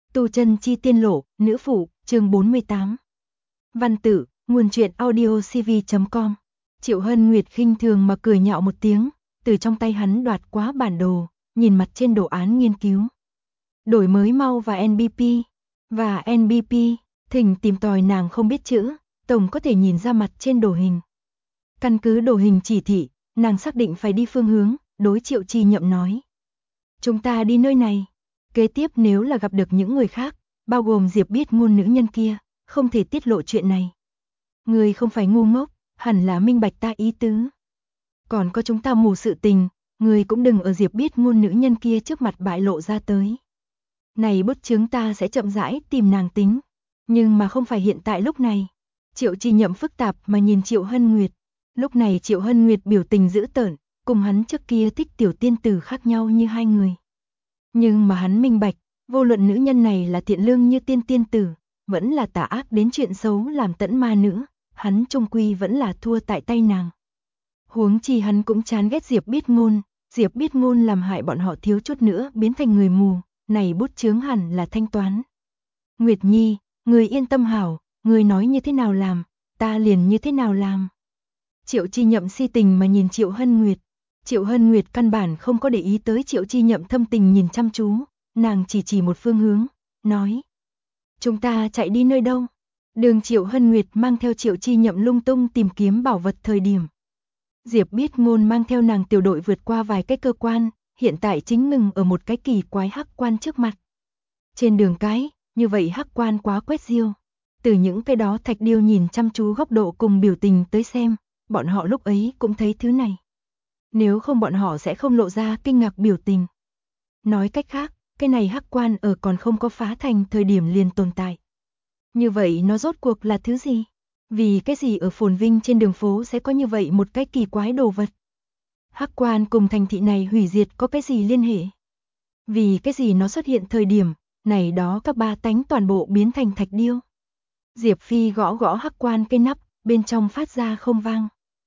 Tu chân chi tiên lộ, nữ phụ, chương 48. Văn tự, nguồn truyện audio cv.com. Triệu Hân Nguyệt khinh thường mà cười nhạo một tiếng, từ trong tay hắn đoạt quá bản đồ, nhìn mặt trên đồ án nghiên cứu. Đổi mới mau và NBP, thỉnh tìm tòi nàng không biết chữ, tổng có thể nhìn ra mặt trên đồ hình. Căn cứ đồ hình chỉ thị, nàng xác định phải đi phương hướng, đối Triệu Chi Nhậm nói. Chúng ta đi nơi này. Kế tiếp nếu là gặp được những người khác, bao gồm Diệp biết ngôn nữ nhân kia, không thể tiết lộ chuyện này. Người không phải ngu ngốc, hẳn là minh bạch ta ý tứ. Còn có chúng ta mù sự tình, người cũng đừng ở Diệp biết ngôn nữ nhân kia trước mặt bại lộ ra tới. Này bút chứng ta sẽ chậm rãi tìm nàng tính, nhưng mà không phải hiện tại lúc này. Triệu Chi Nhậm phức tạp mà nhìn Triệu Hân Nguyệt. Lúc này Triệu Hân Nguyệt biểu tình dữ tợn, cùng hắn trước kia thích tiểu tiên tử khác nhau như hai người. Nhưng mà hắn minh bạch, vô luận nữ nhân này là thiện lương như tiên tử, vẫn là tà ác đến chuyện xấu làm tẫn ma nữ, hắn chung quy vẫn là thua tại tay nàng. Huống chi hắn cũng chán ghét Diệp biết ngôn làm hại bọn họ thiếu chút nữa biến thành người mù, này bút chướng hẳn là thanh toán. Nguyệt Nhi, người yên tâm hảo, người nói như thế nào làm, ta liền như thế nào làm. Triệu Chi Nhậm si tình mà nhìn Triệu Hân Nguyệt. Triệu Hân Nguyệt căn bản không có để ý tới Triệu Chi Nhậm thâm tình nhìn chăm chú, nàng chỉ một phương hướng, nói. Chúng ta chạy đi nơi đâu? Đường Triệu Hân Nguyệt mang theo Triệu Chi Nhậm lung tung tìm kiếm bảo vật thời điểm. Diệp biết ngôn mang theo nàng tiểu đội vượt qua vài cái cơ quan, hiện tại chính ngừng ở một cái kỳ quái hắc quan trước mặt. Trên đường cái, như vậy hắc quan quá quét diêu. Từ những cái đó thạch điêu nhìn chăm chú góc độ cùng biểu tình tới xem, bọn họ lúc ấy cũng thấy thứ này. Nếu không bọn họ sẽ không lộ ra kinh ngạc biểu tình. Nói cách khác, cái này hắc quan ở còn không có phá thành thời điểm liền tồn tại. Như vậy nó rốt cuộc là thứ gì? Vì cái gì ở phồn vinh trên đường phố sẽ có như vậy một cái kỳ quái đồ vật? Hắc quan cùng thành thị này hủy diệt có cái gì liên hệ? Vì cái gì nó xuất hiện thời điểm, này đó các ba tánh toàn bộ biến thành thạch điêu? Diệp Phi gõ gõ hắc quan cái nắp, bên trong phát ra không vang.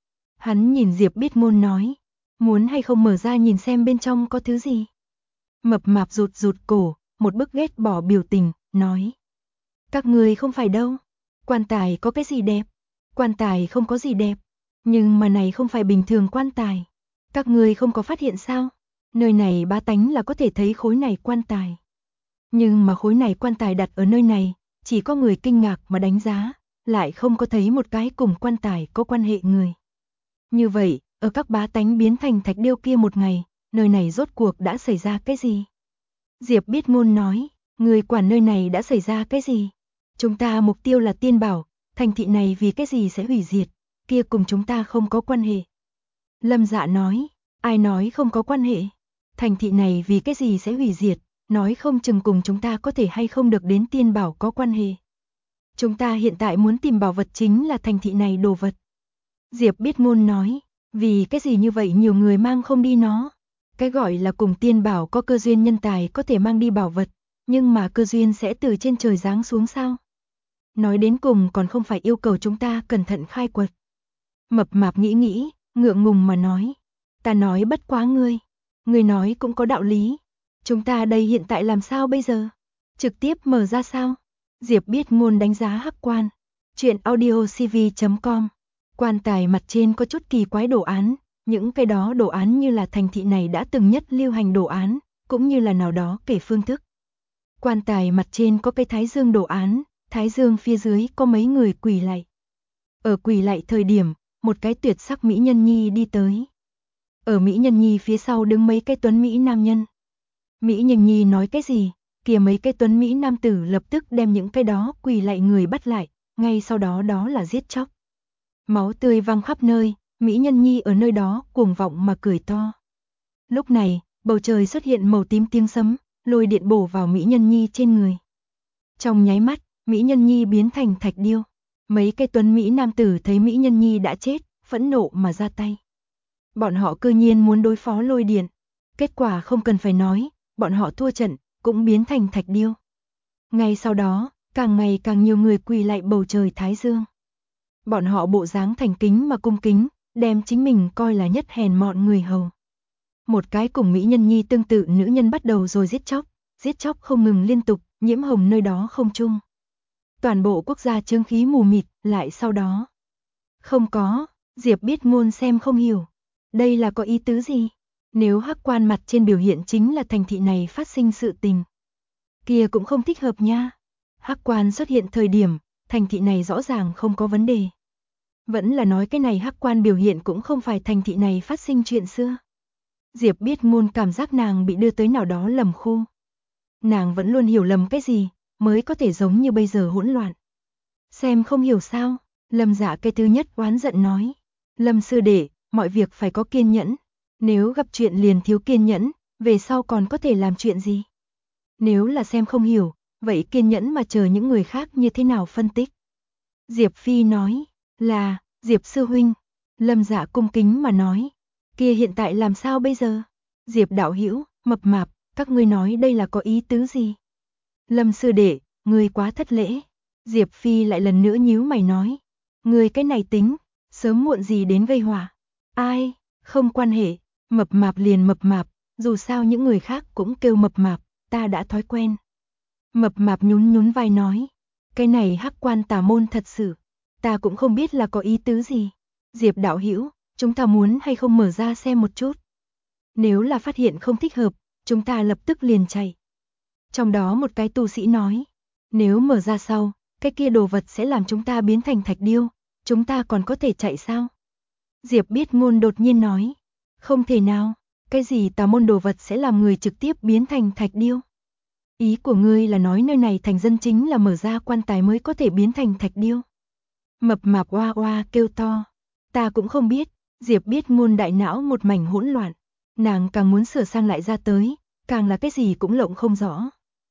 Hắn nhìn Diệp biết ngôn nói. Muốn hay không mở ra nhìn xem bên trong có thứ gì? Mập mạp rụt cổ, một bức ghét bỏ biểu tình, nói. Các người không phải đâu. Quan tài có cái gì đẹp? Quan tài không có gì đẹp. Nhưng mà này không phải bình thường quan tài. Các người không có phát hiện sao? Nơi này bá tánh là có thể thấy khối này quan tài. Nhưng mà khối này quan tài đặt ở nơi này, chỉ có người kinh ngạc mà đánh giá, lại không có thấy một cái cùng quan tài có quan hệ người. Như vậy, ở các bá tánh biến thành thạch điêu kia một ngày, nơi này rốt cuộc đã xảy ra cái gì? Diệp biết ngôn nói, người quản nơi này đã xảy ra cái gì? Chúng ta mục tiêu là tiên bảo, thành thị này vì cái gì sẽ hủy diệt, kia cùng chúng ta không có quan hệ. Lâm Dạ nói, ai nói không có quan hệ? Thành thị này vì cái gì sẽ hủy diệt, nói không chừng cùng chúng ta có thể hay không được đến tiên bảo có quan hệ. Chúng ta hiện tại muốn tìm bảo vật chính là thành thị này đồ vật. Diệp biết ngôn nói. Vì cái gì như vậy nhiều người mang không đi nó? Cái gọi là cùng tiên bảo có cơ duyên nhân tài có thể mang đi bảo vật, nhưng mà cơ duyên sẽ từ trên trời giáng xuống sao? Nói đến cùng còn không phải yêu cầu chúng ta cẩn thận khai quật. Mập mạp nghĩ, ngượng ngùng mà nói. Ta nói bất quá ngươi nói cũng có đạo lý. Chúng ta đây hiện tại làm sao bây giờ? Trực tiếp mở ra sao? Diệp biết ngôn đánh giá hắc quan. Chuyện audio cv.com. Quan tài mặt trên có chút kỳ quái đồ án, những cái đó đồ án như là thành thị này đã từng nhất lưu hành đồ án, cũng như là nào đó kể phương thức. Quan tài mặt trên có cái thái dương đồ án, thái dương phía dưới có mấy người quỳ lạy. Ở quỳ lạy thời điểm, một cái tuyệt sắc mỹ nhân nhi đi tới. Ở mỹ nhân nhi phía sau đứng mấy cái tuấn mỹ nam nhân. Mỹ nhân nhi nói cái gì, kìa mấy cái tuấn mỹ nam tử lập tức đem những cái đó quỳ lạy người bắt lại, ngay sau đó đó là giết chóc. Máu tươi văng khắp nơi, mỹ nhân nhi ở nơi đó cuồng vọng mà cười to. Lúc này, bầu trời xuất hiện màu tím tiếng sấm, lôi điện bổ vào mỹ nhân nhi trên người. Trong nháy mắt, mỹ nhân nhi biến thành thạch điêu. Mấy cái tuấn mỹ nam tử thấy mỹ nhân nhi đã chết, phẫn nộ mà ra tay. Bọn họ cư nhiên muốn đối phó lôi điện. Kết quả không cần phải nói, bọn họ thua trận, cũng biến thành thạch điêu. Ngay sau đó, càng ngày càng nhiều người quỳ lạy bầu trời thái dương. Bọn họ bộ dáng thành kính mà cung kính, đem chính mình coi là nhất hèn mọn người hầu. Một cái cùng mỹ nhân nhi tương tự nữ nhân bắt đầu rồi giết chóc không ngừng liên tục, nhiễm hồng nơi đó không trung. Toàn bộ quốc gia chướng khí mù mịt, lại sau đó. Không có, Diệp Biết Ngôn xem không hiểu. Đây là có ý tứ gì? Nếu hắc quan mặt trên biểu hiện chính là thành thị này phát sinh sự tình. Kia cũng không thích hợp nha. Hắc quan xuất hiện thời điểm, thành thị này rõ ràng không có vấn đề. Vẫn là nói cái này hắc quan biểu hiện cũng không phải thành thị này phát sinh chuyện xưa. Diệp Biết Ngôn cảm giác nàng bị đưa tới nào đó lầm khu. Nàng vẫn luôn hiểu lầm cái gì, mới có thể giống như bây giờ hỗn loạn. Xem không hiểu sao, Lâm Dạ cái thứ nhất oán giận nói. Lâm sư đệ, mọi việc phải có kiên nhẫn. Nếu gặp chuyện liền thiếu kiên nhẫn, về sau còn có thể làm chuyện gì? Nếu là xem không hiểu, vậy kiên nhẫn mà chờ những người khác như thế nào phân tích? Diệp Phi nói, là, Diệp sư huynh. Lâm Dạ cung kính mà nói, kia hiện tại làm sao bây giờ? Diệp đạo hữu, mập mạp, các ngươi nói đây là có ý tứ gì? Lâm sư đệ, ngươi quá thất lễ. Diệp Phi lại lần nữa nhíu mày nói, ngươi cái này tính, sớm muộn gì đến gây họa. Ai, không quan hệ, mập mạp liền mập mạp, dù sao những người khác cũng kêu mập mạp, ta đã thói quen. Mập mạp nhún nhún vai nói, cái này hắc quan tà môn thật sự, ta cũng không biết là có ý tứ gì. Diệp đạo hữu, chúng ta muốn hay không mở ra xem một chút. Nếu là phát hiện không thích hợp, chúng ta lập tức liền chạy. Trong đó một cái tu sĩ nói, nếu mở ra sau, cái kia đồ vật sẽ làm chúng ta biến thành thạch điêu, chúng ta còn có thể chạy sao? Diệp Biết Ngôn đột nhiên nói, không thể nào, cái gì tà môn đồ vật sẽ làm người trực tiếp biến thành thạch điêu? Ý của ngươi là nói nơi này thành dân chính là mở ra quan tài mới có thể biến thành thạch điêu? Mập mạp oa oa kêu to, ta cũng không biết. Diệp Biết Ngôn đại não một mảnh hỗn loạn, nàng càng muốn sửa sang lại ra tới, càng là cái gì cũng lộng không rõ.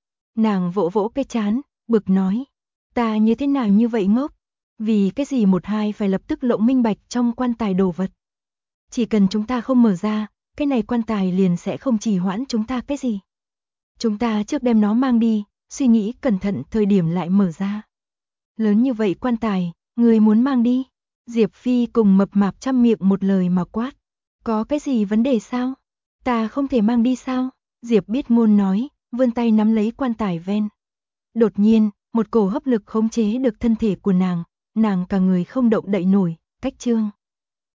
Nàng vỗ vỗ cái trán, bực nói, ta như thế nào như vậy ngốc? Vì cái gì một hai phải lập tức lộng minh bạch trong quan tài đồ vật? Chỉ cần chúng ta không mở ra, cái này quan tài liền sẽ không trì hoãn chúng ta cái gì. Chúng ta trước đem nó mang đi, suy nghĩ cẩn thận thời điểm lại mở ra. Lớn như vậy quan tài, người muốn mang đi? Diệp Phi cùng mập mạp trăm miệng một lời mà quát. Có cái gì vấn đề sao? Ta không thể mang đi sao? Diệp Biết Ngôn nói, vươn tay nắm lấy quan tài ven. Đột nhiên, một cổ hấp lực khống chế được thân thể của nàng cả người không động đậy nổi, cách trương.